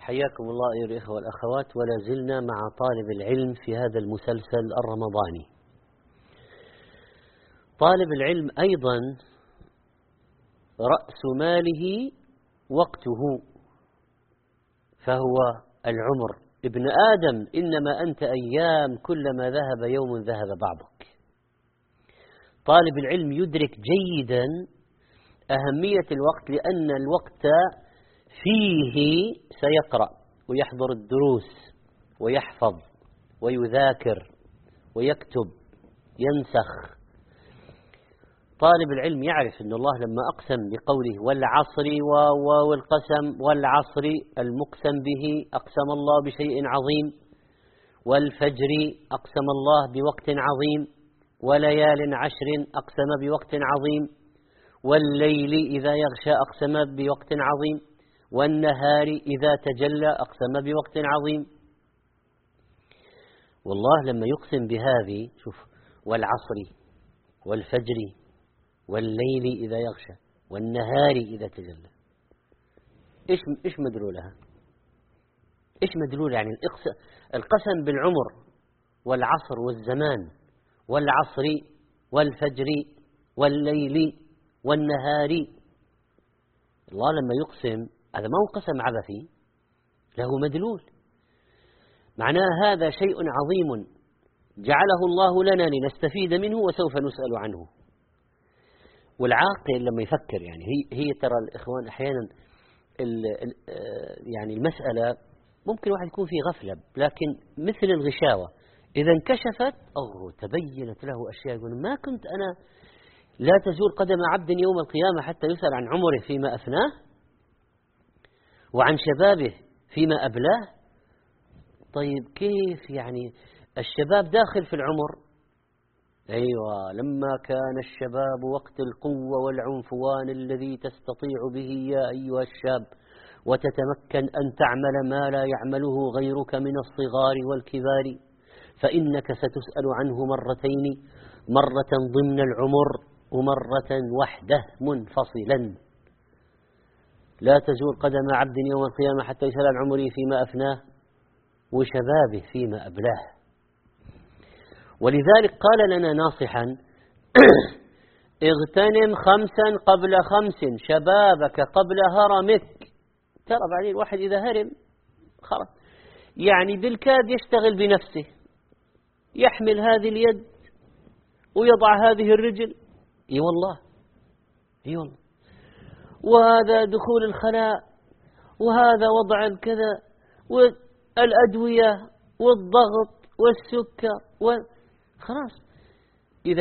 حياكم الله أيها الإخوة والأخوات، ولا زلنا مع طالب العلم في هذا المسلسل الرمضاني. طالب العلم أيضا رأس ماله وقته، فهو العمر. ابن آدم إنما أنت أيام، كلما ذهب يوم ذهب بعضك. طالب العلم يدرك جيدا أهمية الوقت، لأن الوقت فيه سيقرأ ويحضر الدروس ويحفظ ويذاكر ويكتب ينسخ. طالب العلم يعرف أن الله لما أقسم بقوله والعصر والقسم والعصر المقسم به أقسم الله بشيء عظيم، والفجر أقسم الله بوقت عظيم، وليال عشر أقسم بوقت عظيم، والليل إذا يغشى أقسم بوقت عظيم، والنهار إذا تجلى أقسم بوقت عظيم. والله لما يقسم بهذه، شوف، والعصر والفجر والليل إذا يغشى والنهار إذا تجلى، إيش مدلولها؟ إيش مدلول؟ يعني القسم بالعمر والعصر والزمان والعصر والفجر والليل والنهار. الله لما يقسم هذا ما هو قسم عبثي، له مدلول، معناه هذا شيء عظيم جعله الله لنا لنستفيد منه وسوف نسأل عنه. والعاقل لما يفكر، يعني هي ترى الإخوان أحيانا يعني المسألة ممكن واحد يكون في غفلة، لكن مثل الغشاوة إذا انكشفت تبينت له أشياء، يقول ما كنت أنا. لا تزول قدم عبد يوم القيامة حتى يسأل عن عمره فيما أفناه وعن شبابه فيما أبلاه. طيب كيف يعني الشباب داخل في العمر؟ أيوة، لما كان الشباب وقت القوة والعنفوان الذي تستطيع به يا أيها الشاب وتتمكن أن تعمل ما لا يعمله غيرك من الصغار والكبار، فإنك ستسأل عنه مرتين، مرة ضمن العمر ومرة وحده منفصلا. لا تزول قدم عبد يوم القيامة حتى يسأل عن عمره فيما أفناه وشبابه فيما أبلاه. ولذلك قال لنا ناصحا اغتنم 5 قبل 5، شبابك قبل هرمك. ترى بعدين الواحد إذا هرم خلاص، يعني بالكاد يشتغل بنفسه، يحمل هذه اليد ويضع هذه الرجل، اي والله اي والله، وهذا دخول الخلاء، وهذا وضع الكذا، والأدوية والضغط والسكر خلاص. إذا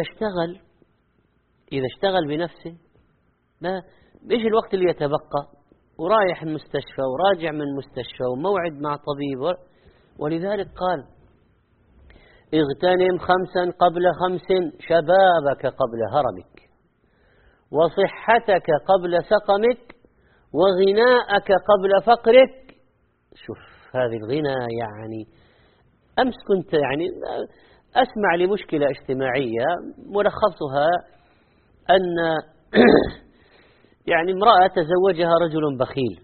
اشتغل بنفسه، ما إيش الوقت اللي يتبقى؟ ورايح المستشفى وراجع من المستشفى وموعد مع طبيب. ولذلك قال اغتنم 5 قبل 5، شبابك قبل هرمك، وصحتك قبل سقمك، وغناءك قبل فقرك. شوف هذه الغنى، يعني أمس كنت يعني أسمع لمشكلة اجتماعية ملخصها أن يعني امرأة تزوجها رجل بخيل،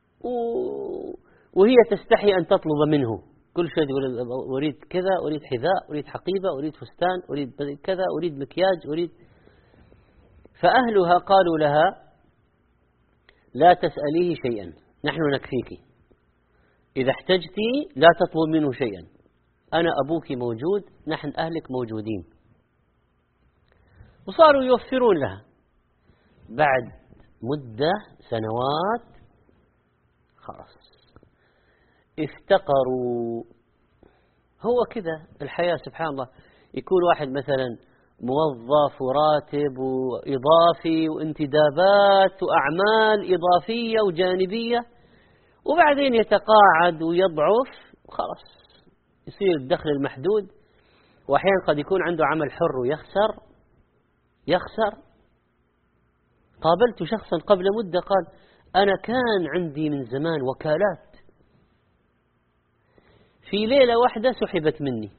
وهي تستحي أن تطلب منه كل شيء، تقول أريد كذا، أريد حذاء، أريد حقيبة، أريد فستان، أريد كذا، أريد مكياج، أريد. فأهلها قالوا لها لا تسأليه شيئا، نحن نكفيك، إذا احتجتي لا تطلب منه شيئا، أنا أبوك موجود، نحن أهلك موجودين. وصاروا يوفرون لها. بعد مدة سنوات خلاص افتقروا. هو كذا الحياة سبحان الله، يكون واحد مثلا موظف وراتب وإضافي وانتدابات وأعمال إضافية وجانبية، وبعدين يتقاعد ويضعف خلاص، يصير الدخل المحدود. وأحيانا قد يكون عنده عمل حر ويخسر. قابلت شخصا قبل مدة قال أنا كان عندي من زمان وكالات، في ليلة واحدة سحبت مني.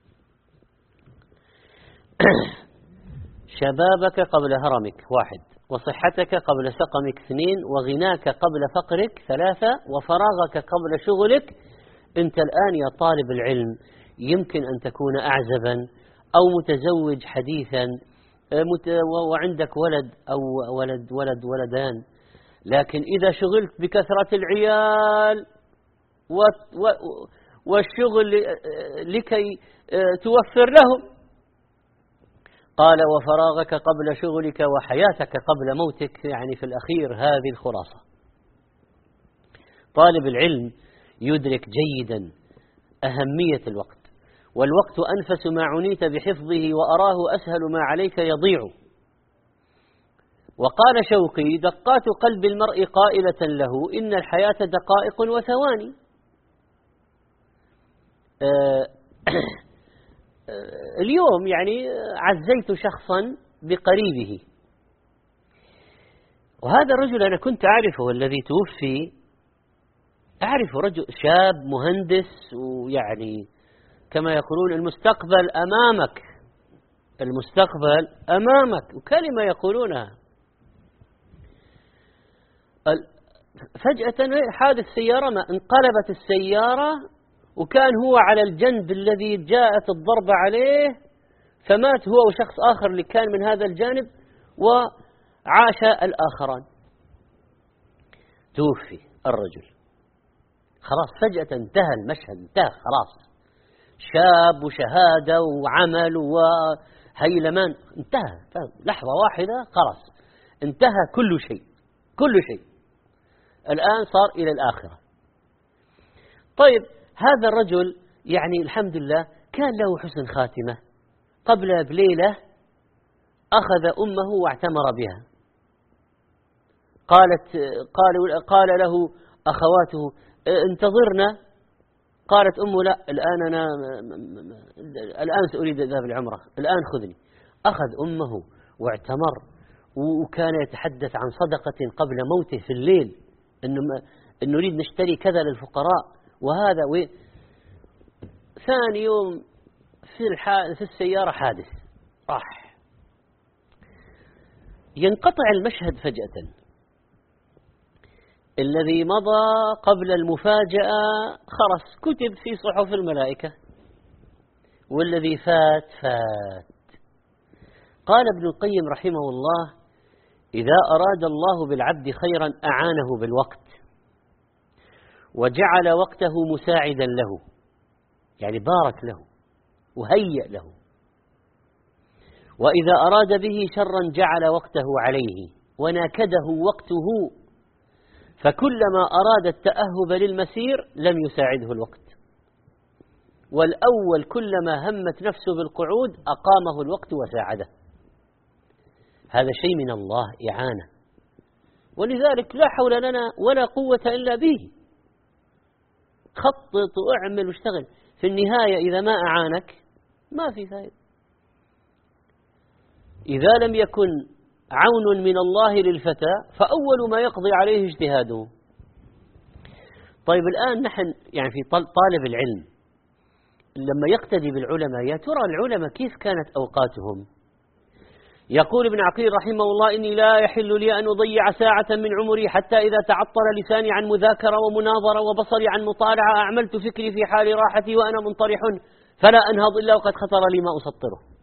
شبابك قبل هرمك 1، وصحتك قبل سقمك 2، وغناك قبل فقرك 3، وفراغك قبل شغلك. أنت الآن يا طالب العلم يمكن أن تكون أعزبا أو متزوج حديثا وعندك ولد أو ولدان، لكن إذا شغلت بكثرة العيال والشغل لكي توفر لهم، قال وفراغك قبل شغلك وحياتك قبل موتك، يعني في الأخير هذه الخلاصة. طالب العلم يدرك جيدا أهمية الوقت، والوقت أنفس ما عنيت بحفظه، وأراه أسهل ما عليك يضيع. وقال شوقي دقات قلب المرء قائلة له إن الحياة دقائق وثواني. اليوم يعني عزيت شخصا بقريبه، وهذا الرجل أنا كنت أعرفه الذي توفي، أعرفه رجل شاب مهندس، ويعني كما يقولون المستقبل أمامك، المستقبل أمامك، وكلمة يقولونها. فجأة حادث سيارة، ما انقلبت السيارة، وكان هو على الجنب الذي جاءت الضربة عليه، فمات هو وشخص آخر اللي كان من هذا الجانب، وعاش الآخران. توفي الرجل، خلاص فجأة انتهى المشهد، انتهى خلاص، شاب وشهادة وعمل وهيلمان، انتهى لحظة واحدة خلاص انتهى كل شيء، كل شيء الآن صار إلى الآخرة. طيب هذا الرجل يعني الحمد لله كان له حسن خاتمة. قبل بليلة أخذ أمه واعتمر بها، قال له أخواته انتظرنا، قالت أمه لا الآن سأريد ذهاب العمرة، الآن خذني. أخذ أمه واعتمر، وكان يتحدث عن صدقة قبل موته في الليل، إنه نريد نشتري كذا للفقراء وهذا ثاني يوم في السيارة حادث، راح ينقطع المشهد فجأة. الذي مضى قبل المفاجأة خلاص كتب في صحف الملائكة، والذي فات فات. قال ابن القيم رحمه الله إذا أراد الله بالعبد خيرا أعانه بالوقت، وجعل وقته مساعدا له، يعني بارك له وهيأ له. وإذا أراد به شرا جعل وقته عليه وناكده وقته، فكلما أراد التأهب للمسير لم يساعده الوقت، والأول كلما همت نفسه بالقعود أقامه الوقت وساعده. هذا شيء من الله إعانة، ولذلك لا حول لنا ولا قوة إلا به. خطط واعمل واشتغل، في النهاية إذا ما أعانك ما في فائدة. إذا لم يكن عون من الله للفتى فأول ما يقضي عليه اجتهاده. طيب الآن نحن يعني في طالب العلم لما يقتدي بالعلماء، يا ترى العلماء كيف كانت أوقاتهم؟ يقول ابن عقيل رحمه الله إني لا يحل لي أن أضيع ساعة من عمري حتى إذا تعطل لساني عن مذاكرة ومناظرة وبصري عن مطالعة أعملت فكري في حال راحتي وأنا منطرح، فلا أنهض إلا وقد خطر لي ما أسطره.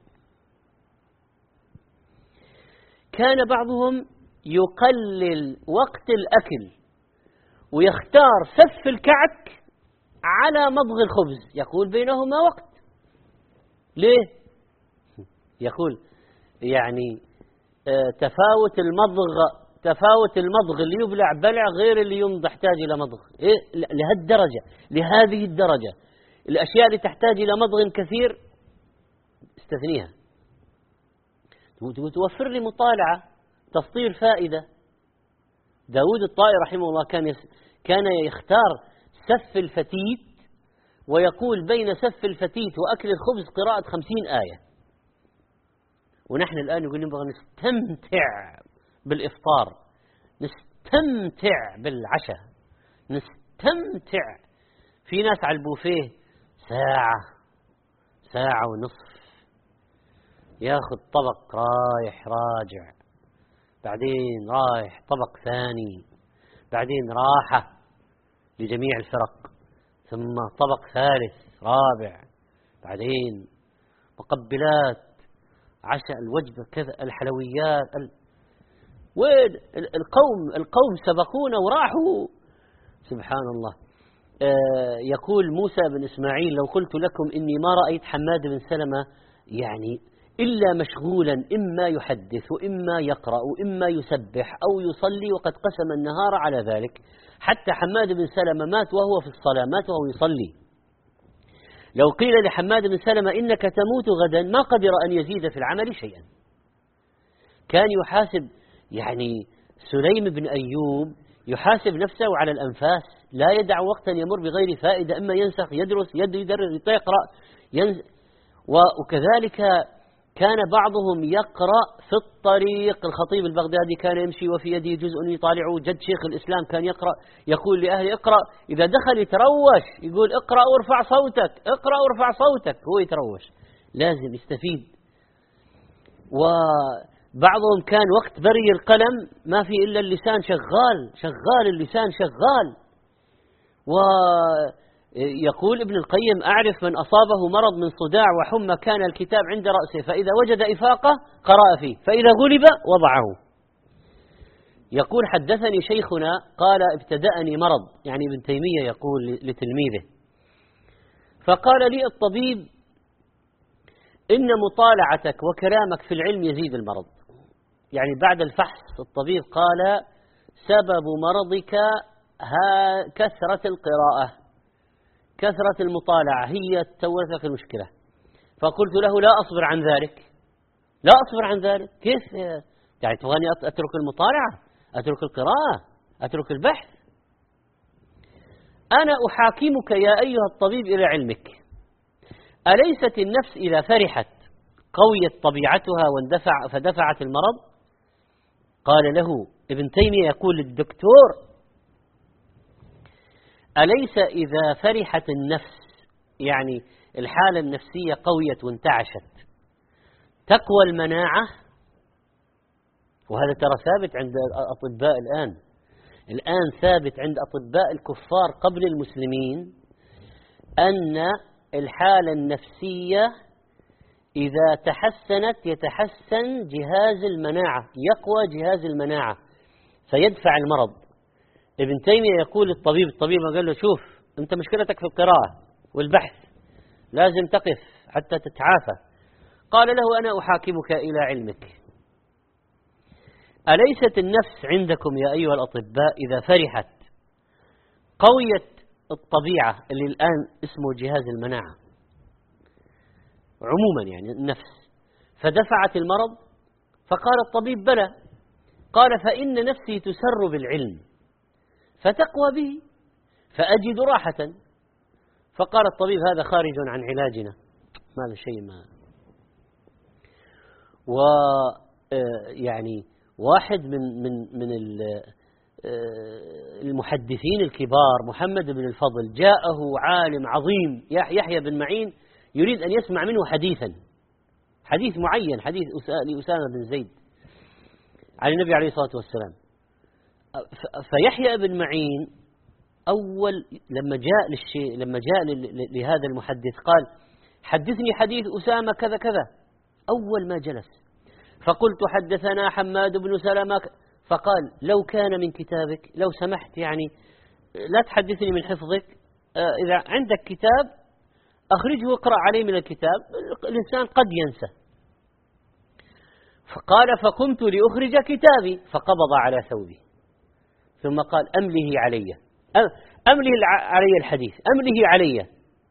كان بعضهم يقلل وقت الأكل ويختار سف الكعك على مضغ الخبز، يقول بينهما وقت. ليه؟ يقول يعني تفاوت المضغ اللي يبلع بلع غير اللي يحتاج إلى مضغ. لهالدرجة، لهذه الدرجة الأشياء اللي تحتاج إلى مضغ كثير استثنيها، توفر لي مطالعة تسطير فائدة. داود الطائي رحمه الله كان يختار سف الفتيت، ويقول بين سف الفتيت وأكل الخبز قراءة 50 آية. ونحن الآن نقول نبغى نستمتع بالإفطار، نستمتع بالعشاء، نستمتع. في ناس على البوفيه ساعة ونصف ياخذ طبق رايح راجع، بعدين رايح طبق ثاني، بعدين راحة لجميع الفرق، ثم طبق ثالث رابع، بعدين مقبلات، عشاء، الوجبة كذا، الحلويات وين القوم سبقونا وراحوا. سبحان الله. يقول موسى بن إسماعيل: لو قلت لكم إني ما رأيت حماد بن سلمة يعني إلا مشغولا، إما يحدث وإما يقرأ وإما يسبح أو يصلي، وقد قسم النهار على ذلك. حتى حماد بن سلمة مات وهو في الصلاة، مات وهو يصلي. لو قيل لحماد بن سلمة إنك تموت غدا ما قدر أن يزيد في العمل شيئا. كان يحاسب، يعني سليم بن أيوب يحاسب نفسه على الأنفاس، لا يدع وقتا يمر بغير فائدة، إما ينسخ، يدرس، يدرس، يقرأ، وكذلك كان بعضهم يقرأ في الطريق. الخطيب البغدادي كان يمشي وفي يده جزء يطالعه. جد شيخ الإسلام كان يقرأ، يقول لأهله: اقرأ. إذا دخل يتروش يقول: اقرأ وارفع صوتك، اقرأ وارفع صوتك. هو يتروش، لازم يستفيد. وبعضهم كان وقت بري القلم ما في إلا اللسان شغال اللسان شغال. ويقول ابن القيم: أعرف من أصابه مرض من صداع وحمى كان الكتاب عند رأسه، فإذا وجد إفاقة قرأ فيه، فإذا غلب وضعه. يقول: حدثني شيخنا قال: ابتدأني مرض، يعني ابن تيمية يقول لتلميذه، فقال لي الطبيب: إن مطالعتك وكلامك في العلم يزيد المرض. يعني بعد الفحص الطبيب قال: سبب مرضك كثرة القراءة، كثرة المطالعة هي تورثك المشكلة. فقلت له: لا أصبر عن ذلك، لا أصبر عن ذلك. كيف يعني تبغاني أترك المطالعة، أترك القراءة، أترك البحث؟ أنا أحاكمك يا أيها الطبيب إلى علمك. أليست النفس إذا فرحت قويت طبيعتها فدفعت المرض؟ قال له ابن تيمية، يقول للدكتور: أليس إذا فرحت النفس، يعني الحالة النفسية قويت وانتعشت، تقوى المناعة؟ وهذا ترى ثابت عند الأطباء الآن ثابت عند أطباء الكفار قبل المسلمين، أن الحالة النفسية إذا تحسنت يتحسن جهاز المناعة، يقوى جهاز المناعة فيدفع المرض. ابن تيمية يقول الطبيب قال له: شوف، أنت مشكلتك في القراءة والبحث، لازم تقف حتى تتعافى. قال له: أنا أحاكمك إلى علمك. أليست النفس عندكم يا أيها الأطباء إذا فرحت قويت الطبيعة اللي الآن اسمه جهاز المناعة عموما، يعني النفس، فدفعت المرض؟ فقال الطبيب: بلى. قال: فإن نفسي تسر بالعلم فتقوى به فأجد راحة. فقال الطبيب: هذا خارج عن علاجنا، ما شيء ما. ويعني واحد من المحدثين الكبار، محمد بن الفضل، جاءه عالم عظيم يحيى بن معين يريد أن يسمع منه حديث معين، حديث لأسامة بن زيد عن النبي عليه الصلاة والسلام. فيحيى بن معين أول لما جاء لهذا المحدث قال: حدثني حديث أسامة كذا كذا. أول ما جلس فقلت: حدثنا حماد بن سلمة. فقال: لو كان من كتابك، لو سمحت يعني لا تحدثني من حفظك، إذا عندك كتاب أخرجه واقرأ عليه من الكتاب، الإنسان قد ينسى. فقال: فقمت لأخرج كتابي، فقبض على ثوبي ثم قال: أمله علي، أمله علي الحديث، أمله علي.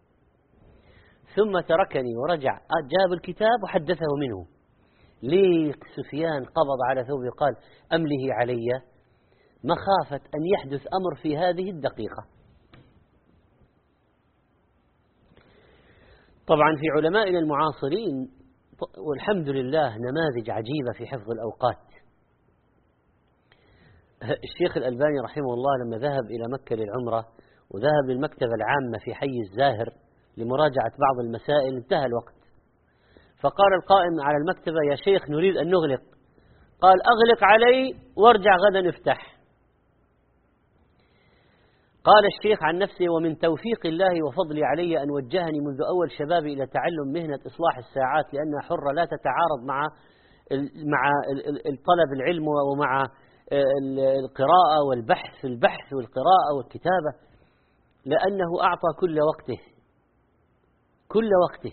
ثم تركني ورجع، جاب الكتاب وحدثه منه. ليه سفيان قبض على ثوبه وقال: أمله علي؟ مخافة أن يحدث أمر في هذه الدقيقة. طبعا في علمائنا المعاصرين والحمد لله نماذج عجيبة في حفظ الأوقات. الشيخ الألباني رحمه الله لما ذهب إلى مكة للعمرة وذهب للمكتبة العامة في حي الزاهر لمراجعة بعض المسائل، انتهى الوقت، فقال القائم على المكتبة: يا شيخ نريد أن نغلق. قال أغلق علي وارجع غدا افتح. قال الشيخ عن نفسه: ومن توفيق الله وفضلي علي أن وجهني منذ أول شبابي إلى تعلم مهنة إصلاح الساعات، لأنها حرة لا تتعارض مع طلب العلم ومع القراءة والبحث، البحث والقراءة والكتابة، لأنه أعطى كل وقته.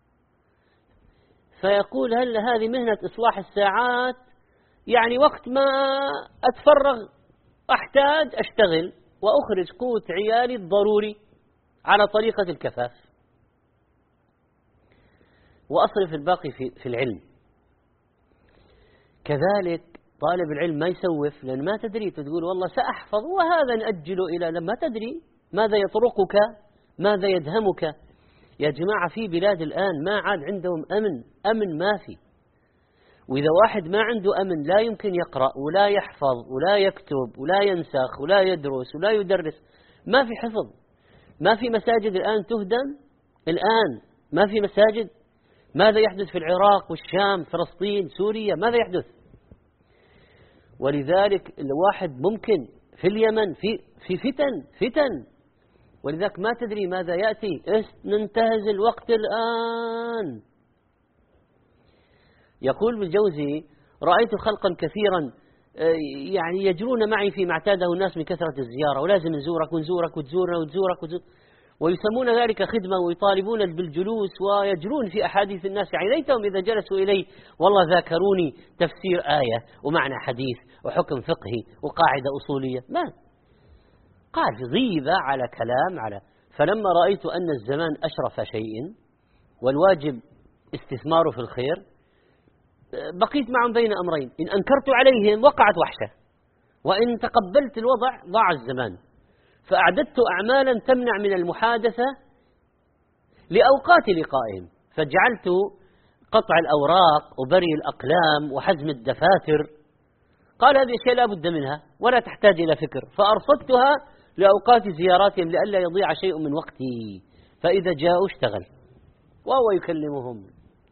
فيقول: هل هذه مهنة إصلاح الساعات يعني وقت ما أتفرغ أحتاج أشتغل وأخرج قوت عيالي الضروري على طريقة الكفاف، وأصرف الباقي في العلم. كذلك طالب العلم ما يسوف، لأن ما تدري، تقول والله سأحفظ وهذا نأجله إلى لما تدري ماذا يطرقك، ماذا يدهمك. يا جماعة في بلاد الآن ما عاد عندهم أمن ما في. وإذا واحد ما عنده أمن لا يمكن يقرأ ولا يحفظ ولا يكتب ولا ينسخ ولا يدرس ولا يدرس. ما في حفظ، ما في مساجد الآن تهدم، الآن ما في مساجد. ماذا يحدث في العراق والشام، فلسطين، سوريا؟ ماذا يحدث؟ ولذلك الواحد ممكن في اليمن في فتن، ولذلك ما تدري ماذا يأتي. ننتهز الوقت الآن. يقول ابن الجوزي: رأيت خلقا كثيرا يعني يجرون معي فيما اعتاده الناس من كثرة الزيارة، ولازم نزورك ونزورك وتزورنا وتزورك ويسمون ذلك خدمة، ويطالبون بالجلوس ويجرون في أحاديث الناس. يعني ليتهم إذا جلسوا إلي والله ذاكروني تفسير آية ومعنى حديث وحكم فقهي وقاعدة أصولية. ما قال في غيبة على كلام على. فلما رأيت أن الزمان أشرف شيء والواجب استثماره في الخير، بقيت معهم بين أمرين: إن أنكرت عليهم وقعت وحشة، وإن تقبلت الوضع ضاع الزمان. فأعددت أعمالا تمنع من المحادثة لأوقات لقائهم، فجعلت قطع الأوراق وبري الأقلام وحزم الدفاتر. قال: هذه أشياء لا بد منها ولا تحتاج إلى فكر، فأرصدتها لأوقات زياراتهم لئلا يضيع شيء من وقتي، فإذا جاءوا اشتغل. وهو يكلمهم.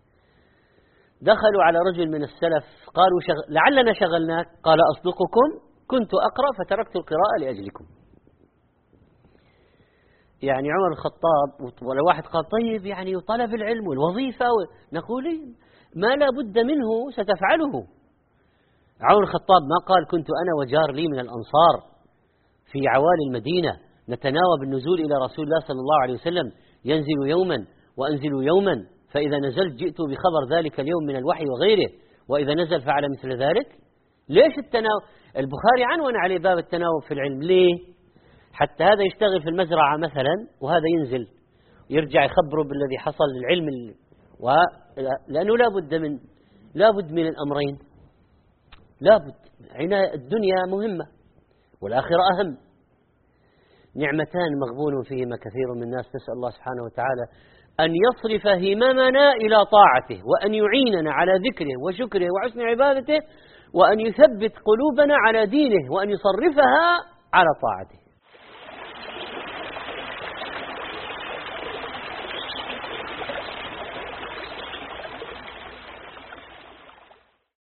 دخلوا على رجل من السلف قالوا: لعلنا شغلناك. قال: أصدقكم كنت أقرأ فتركت القراءة لأجلكم. يعني عمر الخطاب، ولا واحد قال: طيب يعني طلب العلم والوظيفة نقول ما لا بد منه ستفعله. عمر الخطاب ما قال: كنت أنا وجار لي من الأنصار في عوالي المدينة نتناوب النزول إلى رسول الله صلى الله عليه وسلم، ينزل يوما وأنزل يوما، فإذا نزلت جئت بخبر ذلك اليوم من الوحي وغيره، وإذا نزل فعل مثل ذلك. ليش التناوب؟ البخاري عنون عليه باب التناوب في العلم. ليه؟ حتى هذا يشتغل في المزرعة مثلا وهذا ينزل يرجع يخبره بالذي حصل للعلم، لأنه لا بد من الأمرين. لا بد. عناية الدنيا مهمة والآخرة أهم. نعمتان مغبون فيهما كثير من الناس، نسأل الله سبحانه وتعالى أن يصرف هممنا إلى طاعته، وأن يعيننا على ذكره وشكره وحسن عبادته، وأن يثبت قلوبنا على دينه، وأن يصرفها على طاعته.